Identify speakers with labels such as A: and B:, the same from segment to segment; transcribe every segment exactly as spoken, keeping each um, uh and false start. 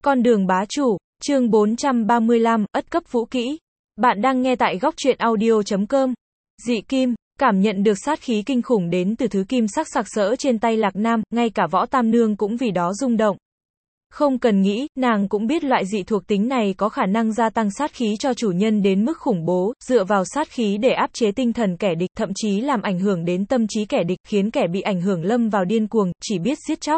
A: Con đường bá chủ, chương bốn trăm ba mươi lăm, ất cấp vũ kỹ. Bạn đang nghe tại góc truyện audio chấm com. Dị kim, cảm nhận được sát khí kinh khủng đến từ thứ kim sắc sặc sỡ trên tay Lạc Nam, ngay cả Võ Tam Nương cũng vì đó rung động. Không cần nghĩ, nàng cũng biết loại dị thuộc tính này có khả năng gia tăng sát khí cho chủ nhân đến mức khủng bố, dựa vào sát khí để áp chế tinh thần kẻ địch, thậm chí làm ảnh hưởng đến tâm trí kẻ địch, khiến kẻ bị ảnh hưởng lâm vào điên cuồng, chỉ biết giết chóc.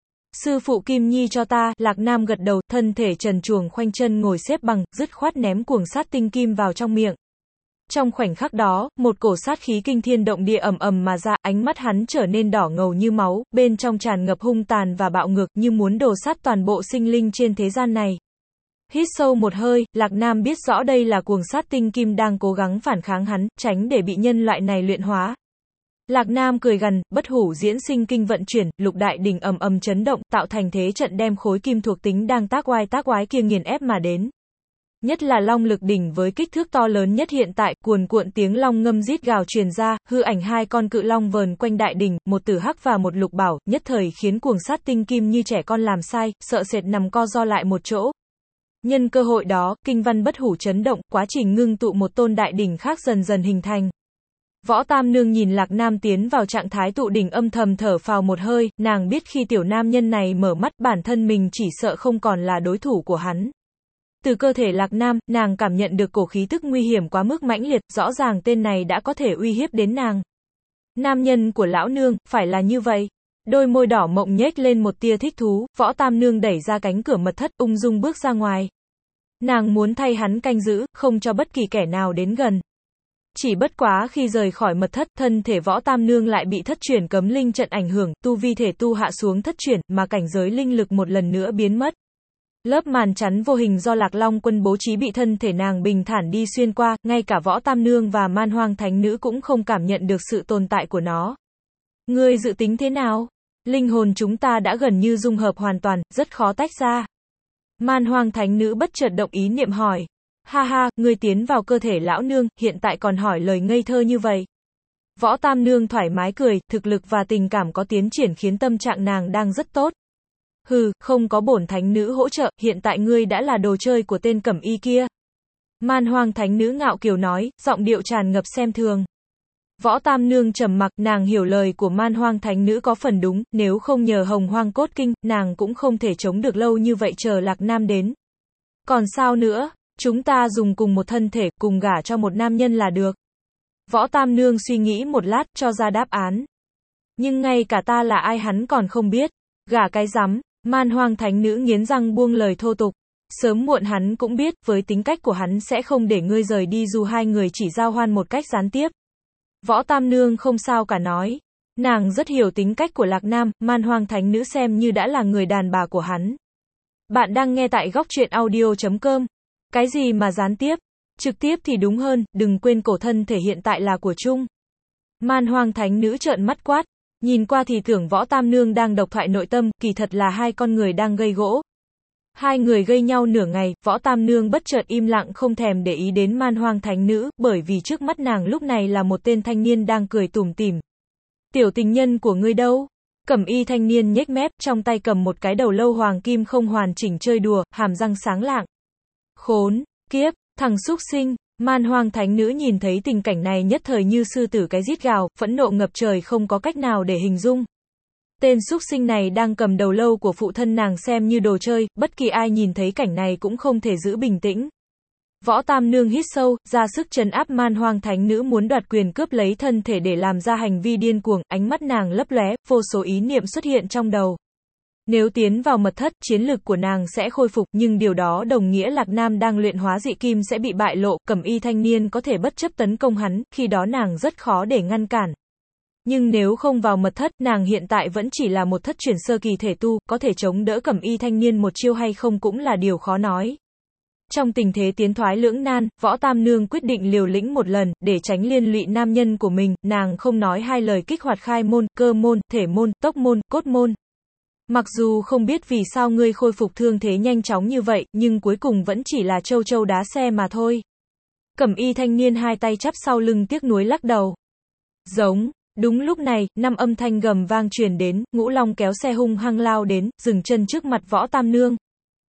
A: Sư phụ Kim Nhi cho ta, Lạc Nam gật đầu, thân thể trần truồng khoanh chân ngồi xếp bằng, dứt khoát ném cuồng sát tinh kim vào trong miệng. Trong khoảnh khắc đó, một cổ sát khí kinh thiên động địa ầm ầm mà ra, ánh mắt hắn trở nên đỏ ngầu như máu, bên trong tràn ngập hung tàn và bạo ngược, như muốn đổ sát toàn bộ sinh linh trên thế gian này. Hít sâu một hơi, Lạc Nam biết rõ đây là cuồng sát tinh kim đang cố gắng phản kháng hắn, tránh để bị nhân loại này luyện hóa. Lạc Nam cười gằn, bất hủ diễn sinh kinh vận chuyển, lục đại đỉnh ầm ầm chấn động, tạo thành thế trận đem khối kim thuộc tính đang tác oai tác oái kia nghiền ép mà đến. Nhất là long lực đỉnh với kích thước to lớn nhất hiện tại, cuồn cuộn tiếng long ngâm rít gào truyền ra, hư ảnh hai con cự long vờn quanh đại đỉnh, một tử hắc và một lục bảo, nhất thời khiến cuồng sát tinh kim như trẻ con làm sai, sợ sệt nằm co ro lại một chỗ. Nhân cơ hội đó, kinh văn bất hủ chấn động, quá trình ngưng tụ một tôn đại đỉnh khác dần dần hình thành. Võ Tam Nương nhìn Lạc Nam tiến vào trạng thái tụ đỉnh âm thầm thở phào một hơi, nàng biết khi tiểu nam nhân này mở mắt bản thân mình chỉ sợ không còn là đối thủ của hắn. Từ cơ thể Lạc Nam, nàng cảm nhận được cổ khí tức nguy hiểm quá mức mãnh liệt, rõ ràng tên này đã có thể uy hiếp đến nàng. Nam nhân của lão nương, phải là như vậy. Đôi môi đỏ mộng nhếch lên một tia thích thú, Võ Tam Nương đẩy ra cánh cửa mật thất, ung dung bước ra ngoài. Nàng muốn thay hắn canh giữ, không cho bất kỳ kẻ nào đến gần. Chỉ bất quá khi rời khỏi mật thất, thân thể Võ Tam Nương lại bị thất chuyển cấm linh trận ảnh hưởng, tu vi thể tu hạ xuống thất chuyển, mà cảnh giới linh lực một lần nữa biến mất. Lớp màn chắn vô hình do Lạc Long Quân bố trí bị thân thể nàng bình thản đi xuyên qua, ngay cả Võ Tam Nương và Man Hoang Thánh Nữ cũng không cảm nhận được sự tồn tại của nó. Ngươi dự tính thế nào? Linh hồn chúng ta đã gần như dung hợp hoàn toàn, rất khó tách ra. Man Hoang Thánh Nữ bất chợt động ý niệm hỏi. Ha ha, ngươi tiến vào cơ thể lão nương, hiện tại còn hỏi lời ngây thơ như vậy. Võ Tam Nương thoải mái cười, thực lực và tình cảm có tiến triển khiến tâm trạng nàng đang rất tốt. Hừ, không có bổn thánh nữ hỗ trợ, hiện tại ngươi đã là đồ chơi của tên cẩm y kia. Man Hoang Thánh Nữ ngạo kiều nói, giọng điệu tràn ngập xem thường. Võ Tam Nương trầm mặc, nàng hiểu lời của Man Hoang Thánh Nữ có phần đúng, nếu không nhờ Hồng Hoang Cốt Kinh, nàng cũng không thể chống được lâu như vậy chờ Lạc Nam đến. Còn sao nữa? Chúng ta dùng cùng một thân thể, cùng gả cho một nam nhân là được. Võ Tam Nương suy nghĩ một lát, cho ra đáp án. Nhưng ngay cả ta là ai hắn còn không biết. Gả cái rắm, Man Hoang Thánh Nữ nghiến răng buông lời thô tục. Sớm muộn hắn cũng biết, với tính cách của hắn sẽ không để ngươi rời đi dù hai người chỉ giao hoan một cách gián tiếp. Võ Tam Nương không sao cả nói. Nàng rất hiểu tính cách của Lạc Nam, Man Hoang Thánh Nữ xem như đã là người đàn bà của hắn. Bạn đang nghe tại góc truyện audio chấm com. Cái gì mà gián tiếp? Trực tiếp thì đúng hơn, đừng quên cổ thân thể hiện tại là của chung. Man Hoang Thánh Nữ trợn mắt quát, nhìn qua thì tưởng Võ Tam Nương đang độc thoại nội tâm, kỳ thật là hai con người đang gây gỗ. Hai người gây nhau nửa ngày, Võ Tam Nương bất chợt im lặng không thèm để ý đến Man Hoang Thánh Nữ, bởi vì trước mắt nàng lúc này là một tên thanh niên đang cười tủm tỉm. Tiểu tình nhân của ngươi đâu? Cẩm y thanh niên nhếch mép, trong tay cầm một cái đầu lâu hoàng kim không hoàn chỉnh chơi đùa, hàm răng sáng lạng. Khốn, kiếp, thằng súc sinh. Man Hoang Thánh Nữ nhìn thấy tình cảnh này nhất thời như sư tử cái rít gào, phẫn nộ ngập trời không có cách nào để hình dung. Tên súc sinh này đang cầm đầu lâu của phụ thân nàng xem như đồ chơi, bất kỳ ai nhìn thấy cảnh này cũng không thể giữ bình tĩnh. Võ Tam Nương hít sâu, ra sức trấn áp Man Hoang Thánh Nữ muốn đoạt quyền cướp lấy thân thể để làm ra hành vi điên cuồng, ánh mắt nàng lấp lóe, vô số ý niệm xuất hiện trong đầu. Nếu tiến vào mật thất, chiến lực của nàng sẽ khôi phục, nhưng điều đó đồng nghĩa Lạc Nam đang luyện hóa dị kim sẽ bị bại lộ, cẩm y thanh niên có thể bất chấp tấn công hắn, khi đó nàng rất khó để ngăn cản. Nhưng nếu không vào mật thất, nàng hiện tại vẫn chỉ là một thất chuyển sơ kỳ thể tu, có thể chống đỡ cẩm y thanh niên một chiêu hay không cũng là điều khó nói. Trong tình thế tiến thoái lưỡng nan, Võ Tam Nương quyết định liều lĩnh một lần, để tránh liên lụy nam nhân của mình, nàng không nói hai lời kích hoạt khai môn, cơ môn, thể môn, tốc môn, cốt môn. Mặc dù không biết vì sao ngươi khôi phục thương thế nhanh chóng như vậy, nhưng cuối cùng vẫn chỉ là châu châu đá xe mà thôi. Cẩm y thanh niên hai tay chắp sau lưng tiếc nuối lắc đầu. Giống, đúng lúc này, năm âm thanh gầm vang truyền đến, Ngũ Long kéo xe hung hăng lao đến, dừng chân trước mặt Võ Tam Nương.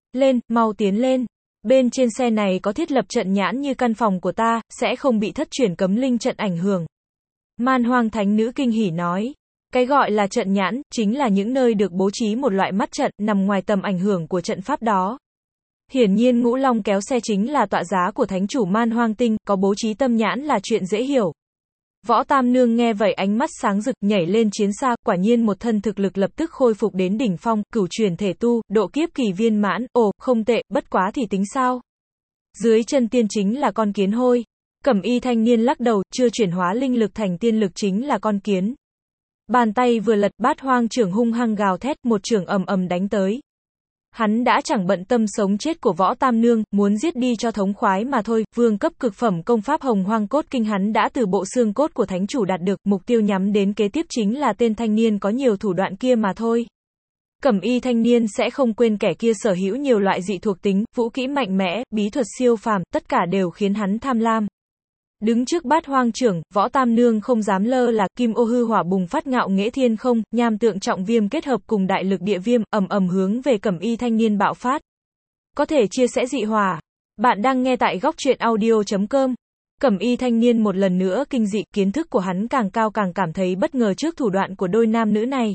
A: Lên, mau tiến lên. Bên trên xe này có thiết lập trận nhãn như căn phòng của ta, sẽ không bị thất truyền cấm linh trận ảnh hưởng. Man Hoang Thánh Nữ kinh hỉ nói. Cái gọi là trận nhãn, chính là những nơi được bố trí một loại mắt trận, nằm ngoài tầm ảnh hưởng của trận pháp đó. Hiển nhiên Ngũ Long kéo xe chính là tọa giá của thánh chủ Man Hoang Tinh, có bố trí tâm nhãn là chuyện dễ hiểu. Võ Tam Nương nghe vậy ánh mắt sáng rực, nhảy lên chiến xa, quả nhiên một thân thực lực lập tức khôi phục đến đỉnh phong, cửu truyền thể tu, độ kiếp kỳ viên mãn, ồ, không tệ, bất quá thì tính sao? Dưới chân tiên chính là con kiến hôi. Cẩm y thanh niên lắc đầu, chưa chuyển hóa linh lực thành tiên lực chính là con kiến. Bàn tay vừa lật, Bát Hoang Trưởng hung hăng gào thét, một trưởng ầm ầm đánh tới. Hắn đã chẳng bận tâm sống chết của Võ Tam Nương, muốn giết đi cho thống khoái mà thôi. Vương cấp cực phẩm công pháp Hồng Hoang Cốt Kinh hắn đã từ bộ xương cốt của thánh chủ đạt được, mục tiêu nhắm đến kế tiếp chính là tên thanh niên có nhiều thủ đoạn kia mà thôi. Cẩm y thanh niên sẽ không quên kẻ kia sở hữu nhiều loại dị thuộc tính, vũ kỹ mạnh mẽ, bí thuật siêu phàm, tất cả đều khiến hắn tham lam. Đứng trước Bát Hoang Trưởng, Võ Tam Nương không dám lơ là, kim ô hư hỏa bùng phát ngạo nghễ thiên không, nham tượng trọng viêm kết hợp cùng đại lực địa viêm, ầm ầm hướng về Cẩm y thanh niên bạo phát. Có thể chia sẻ dị hỏa. Bạn đang nghe tại góc truyện audio chấm com. Cẩm y thanh niên một lần nữa kinh dị, kiến thức của hắn càng cao càng cảm thấy bất ngờ trước thủ đoạn của đôi nam nữ này.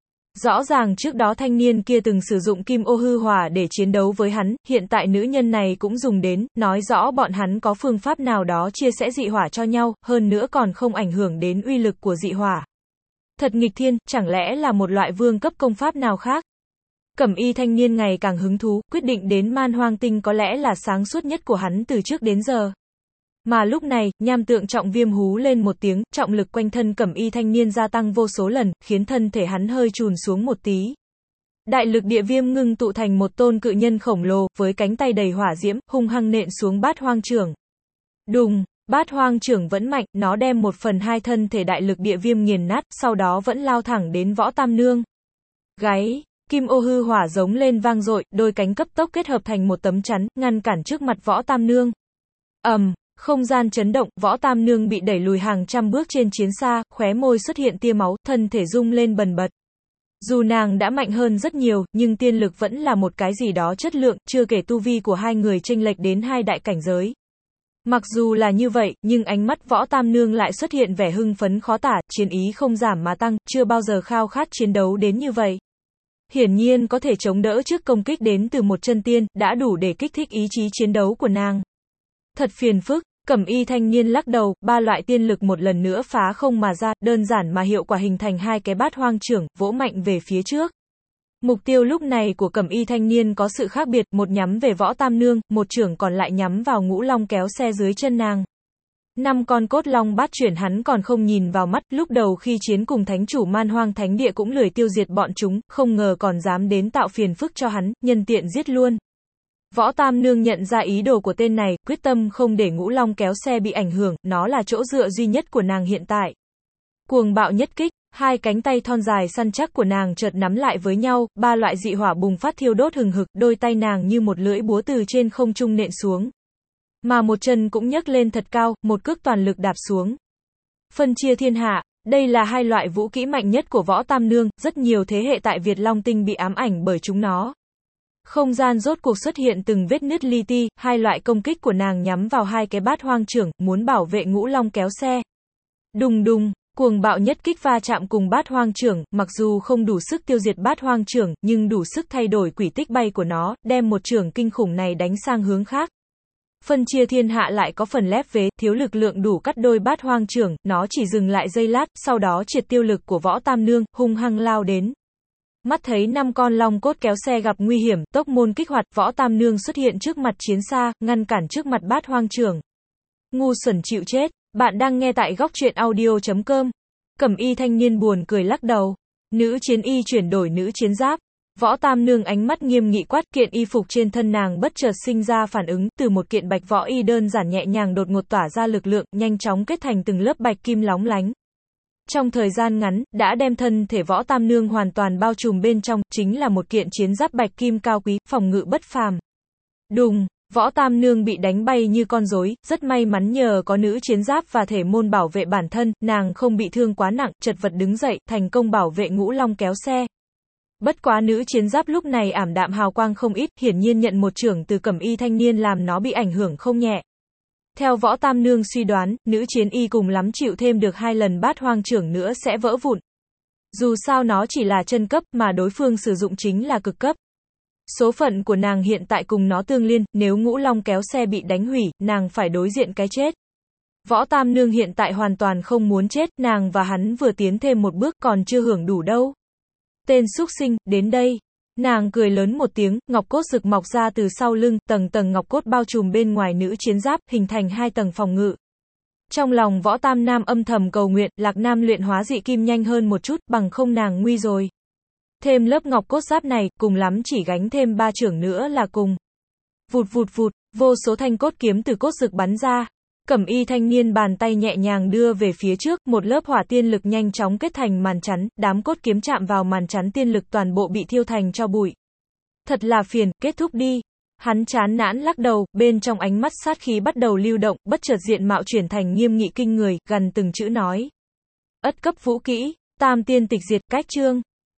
A: Rõ ràng trước đó thanh niên kia từng sử dụng kim ô hư hỏa để chiến đấu với hắn, hiện tại nữ nhân này cũng dùng đến, nói rõ bọn hắn có phương pháp nào đó chia sẻ dị hỏa cho nhau, hơn nữa còn không ảnh hưởng đến uy lực của dị hỏa. Thật nghịch thiên, chẳng lẽ là một loại vương cấp công pháp nào khác? Cẩm y thanh niên ngày càng hứng thú, quyết định đến Man Hoang Tinh có lẽ là sáng suốt nhất của hắn từ trước đến giờ. Mà lúc này, nham tượng trọng viêm hú lên một tiếng, trọng lực quanh thân Cẩm y thanh niên gia tăng vô số lần, khiến thân thể hắn hơi chùn xuống một tí. Đại lực địa viêm ngưng tụ thành một tôn cự nhân khổng lồ, với cánh tay đầy hỏa diễm, hung hăng nện xuống Bát Hoang Trưởng. Đùng, Bát Hoang Trưởng vẫn mạnh, nó đem một phần hai thân thể đại lực địa viêm nghiền nát, sau đó vẫn lao thẳng đến Võ Tam Nương. Gáy, kim ô hư hỏa giống lên vang dội, đôi cánh cấp tốc kết hợp thành một tấm chắn, ngăn cản trước mặt Võ Tam Nương. Ầm. Um, Không gian chấn động, Võ Tam Nương bị đẩy lùi hàng trăm bước trên chiến xa, khóe môi xuất hiện tia máu, thân thể rung lên bần bật. Dù nàng đã mạnh hơn rất nhiều, nhưng tiên lực vẫn là một cái gì đó chất lượng, chưa kể tu vi của hai người chênh lệch đến hai đại cảnh giới. Mặc dù là như vậy, nhưng ánh mắt Võ Tam Nương lại xuất hiện vẻ hưng phấn khó tả, chiến ý không giảm mà tăng, chưa bao giờ khao khát chiến đấu đến như vậy. Hiển nhiên có thể chống đỡ trước công kích đến từ một chân tiên, đã đủ để kích thích ý chí chiến đấu của nàng. Thật phiền phức, Cẩm y thanh niên lắc đầu, ba loại tiên lực một lần nữa phá không mà ra, đơn giản mà hiệu quả hình thành hai cái Bát Hoang Trưởng, vỗ mạnh về phía trước. Mục tiêu lúc này của Cẩm y thanh niên có sự khác biệt, một nhắm về Võ Tam Nương, một trưởng còn lại nhắm vào Ngũ Long kéo xe dưới chân nàng. Năm con cốt long bát chuyển hắn còn không nhìn vào mắt, lúc đầu khi chiến cùng thánh chủ Man Hoang Thánh Địa cũng lười tiêu diệt bọn chúng, không ngờ còn dám đến tạo phiền phức cho hắn, nhân tiện giết luôn. Võ Tam Nương nhận ra ý đồ của tên này, quyết tâm không để Ngũ Long kéo xe bị ảnh hưởng, nó là chỗ dựa duy nhất của nàng hiện tại. Cuồng bạo nhất kích, hai cánh tay thon dài săn chắc của nàng chợt nắm lại với nhau, ba loại dị hỏa bùng phát thiêu đốt hừng hực, đôi tay nàng như một lưỡi búa từ trên không trung nện xuống. Mà một chân cũng nhấc lên thật cao, một cước toàn lực đạp xuống. Phân chia thiên hạ, đây là hai loại vũ kỹ mạnh nhất của Võ Tam Nương, rất nhiều thế hệ tại Việt Long Tinh bị ám ảnh bởi chúng nó. Không gian rốt cuộc xuất hiện từng vết nứt li ti, hai loại công kích của nàng nhắm vào hai cái Bát Hoang Trưởng, muốn bảo vệ Ngũ Long kéo xe. Đùng đùng, cuồng bạo nhất kích va chạm cùng Bát Hoang Trưởng, mặc dù không đủ sức tiêu diệt Bát Hoang Trưởng, nhưng đủ sức thay đổi quỹ tích bay của nó, đem một trưởng kinh khủng này đánh sang hướng khác. Phân chia thiên hạ lại có phần lép vế, thiếu lực lượng đủ cắt đôi Bát Hoang Trưởng, nó chỉ dừng lại giây lát, sau đó triệt tiêu lực của Võ Tam Nương, hung hăng lao đến. Mắt thấy năm con long cốt kéo xe gặp nguy hiểm, tốc môn kích hoạt, Võ Tam Nương xuất hiện trước mặt chiến xa, ngăn cản trước mặt Bát Hoang Trưởng. Ngu xuẩn chịu chết, bạn đang nghe tại góc truyện audio chấm com. Cẩm y thanh niên buồn cười lắc đầu. Nữ chiến y chuyển đổi nữ chiến giáp. Võ Tam Nương ánh mắt nghiêm nghị quát, kiện y phục trên thân nàng bất chợt sinh ra phản ứng, từ một kiện bạch võ y đơn giản nhẹ nhàng đột ngột tỏa ra lực lượng, nhanh chóng kết thành từng lớp bạch kim lóng lánh. Trong thời gian ngắn, đã đem thân thể Võ Tam Nương hoàn toàn bao trùm bên trong, chính là một kiện chiến giáp bạch kim cao quý, phòng ngự bất phàm. Đùng, Võ Tam Nương bị đánh bay như con rối, rất may mắn nhờ có nữ chiến giáp và thể môn bảo vệ bản thân, nàng không bị thương quá nặng, chật vật đứng dậy, thành công bảo vệ Ngũ Long kéo xe. Bất quá nữ chiến giáp lúc này ảm đạm hào quang không ít, hiển nhiên nhận một chưởng từ Cẩm Y thanh niên làm nó bị ảnh hưởng không nhẹ. Theo Võ Tam Nương suy đoán, nữ chiến y cùng lắm chịu thêm được hai lần bát hoang chưởng nữa sẽ vỡ vụn. Dù sao nó chỉ là chân cấp, mà đối phương sử dụng chính là cực cấp. Số phận của nàng hiện tại cùng nó tương liên, nếu Ngũ Long kéo xe bị đánh hủy, nàng phải đối diện cái chết. Võ Tam Nương hiện tại hoàn toàn không muốn chết, nàng và hắn vừa tiến thêm một bước còn chưa hưởng đủ đâu. Tên súc sinh, đến đây. Nàng cười lớn một tiếng, ngọc cốt rực mọc ra từ sau lưng, tầng tầng ngọc cốt bao trùm bên ngoài nữ chiến giáp, hình thành hai tầng phòng ngự. Trong lòng Võ Tam Nam âm thầm cầu nguyện, Lạc Nam luyện hóa dị kim nhanh hơn một chút, bằng không nàng nguy rồi. Thêm lớp ngọc cốt giáp này, cùng lắm chỉ gánh thêm ba chưởng nữa là cùng. Vụt vụt vụt, vô số thanh cốt kiếm từ cốt rực bắn ra. Cẩm Y thanh niên bàn tay nhẹ nhàng đưa về phía trước, một lớp hỏa tiên lực nhanh chóng kết thành màn chắn, đám cốt kiếm chạm vào màn chắn tiên lực toàn bộ bị thiêu thành tro bụi. Thật là phiền, kết thúc đi. Hắn chán nản lắc đầu, bên trong ánh mắt sát khí bắt đầu lưu động, bất chợt diện mạo chuyển thành nghiêm nghị kinh người, gần từng chữ nói. Ất cấp vũ kỹ, tam tiên tịch diệt, cách chương.